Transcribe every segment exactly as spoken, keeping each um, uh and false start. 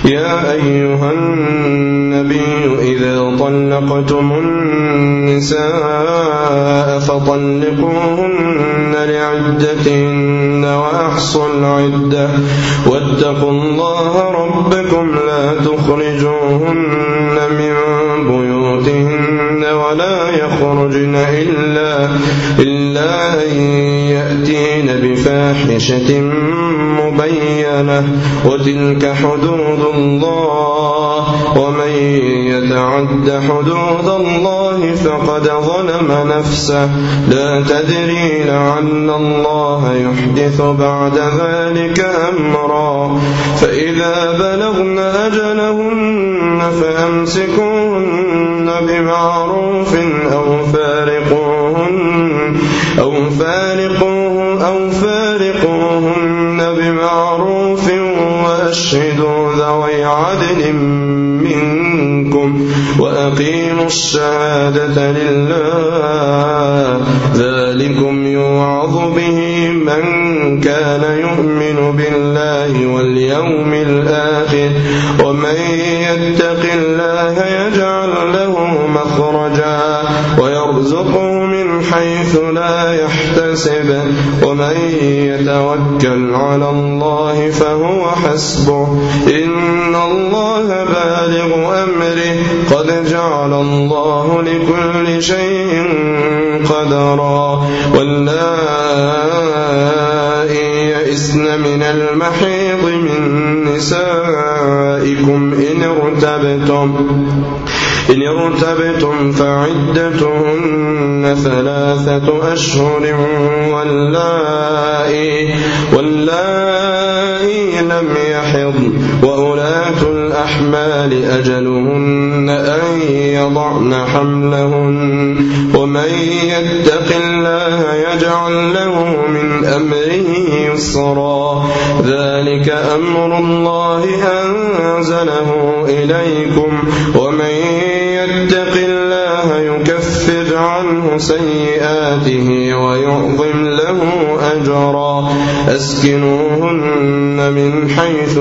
يا أيها النبي إذا طلقتم النساء فطلقوهن لعدتهن وأحصوا العدة واتقوا الله ربكم لا تخرجوهن من بيوتهن ولا يخرجن إلا, إلا أن يأتين بفاحشة مبينة وتلك حدود الله ومن يتعد حدود الله فقد ظلم نفسه لا تدري لعل الله يحدث بعد ذلك أمرا فإذا بلغن أجلهن فأمسكوهن بمعروف أو فارقوهن أو فارقوهن أو فارقوهن بمعروف وأشهدوا ذوي عدل منكم وأقيموا الشهادة لله ذلكم يوعظ به من كان يؤمن بالله واليوم الآخر ومن يتق الله يجعل له مخرجا ويرزقه من حيث لا يحتسب ومن يتوكل على الله فهو حسبه إن الله بالغ أمره قد جعل الله لكل شيء قدرا واللائي يئسن من المحيض من نسائكم إن ارتبتم إن ارتبتم فعدتهن ثلاثة أشهر واللائي, واللائي لم يحضن وأولاة الأحمال أجلهن أن يضعن حملهن ومن يتق الله يجعل له من أمره يسرا ذلك أمر الله أنزله إليكم ومن يتق الله يكفر عنه سيئاته ويعظم له أجرا أسكنوهن من حيث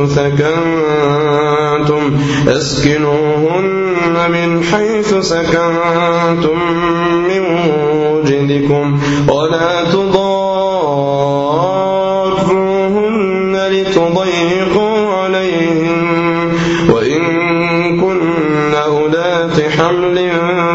سكنتم أسكنوهن من حيث سكنتم من وجدكم ولا تضاروهن لتضيقوا عليهن وإن كن أولات حمل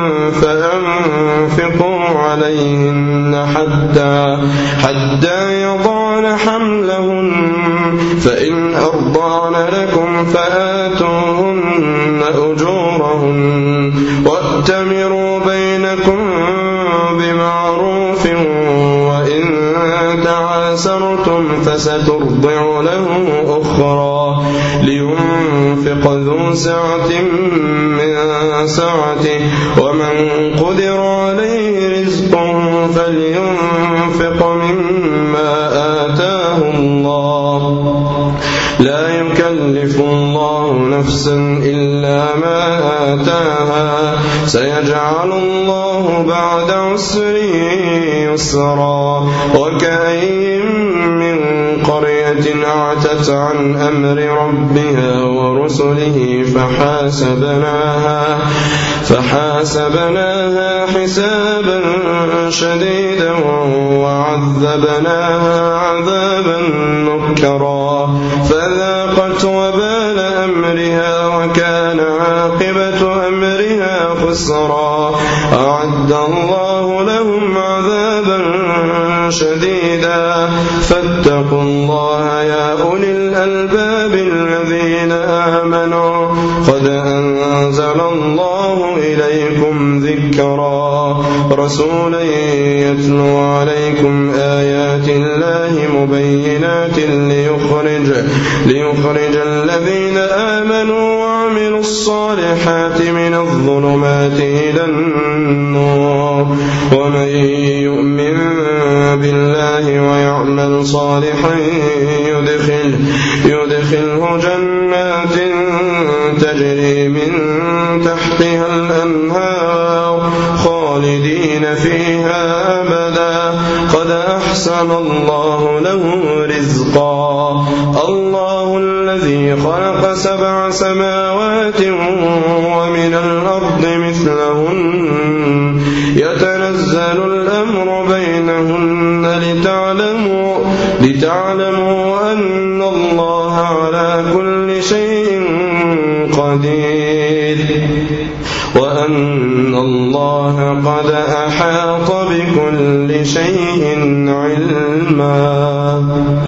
فأنفقوا عليهن حتى, حتى يضعن حملهن فإن أرضعن لكم فآتوهن أجورهن وأتمروا بينكم بمعروف وإن تعاسرتم فسترضع له أخرى لينفق ذو سعة من سعته ومن قدر عليه رزقه فلينفق مما آتاه الله لا يكلف الله نفسا إلا ما آتاها سيجعل الله بعد عسر يسرا وكأين من قرية أعتت عن أمر ربها ورسله فحاسبناها فحاسبناها حسابا شديدا وعذبناها عذابا نكرا فذاقت وبال أمرها وكان عاقبة أمرها خسرا أعد الله لهم عذابا شديدا فاتقوا الله يا أولي الألباب الذين آمنوا قد أنزل الله إليكم ذكرا رسولا يتلو عليكم آيات الله مبينات ليخرج, ليخرج الذين آمنوا وعملوا الصالحات من الظلمات إلى النور ومن يؤمن بالله ويعمل صالحا يدخل يدخله جنات تجري من تحتها الأنهار خالدين فيها أبدا قد أحسن الله له رزقا الله الذي الذي خلق سبع سماوات ومن الأرض مثلهن يتنزل الأمر بينهن لتعلموا, لتعلموا أن الله على كل شيء قدير وأن الله قد أحاط بكل شيء علما.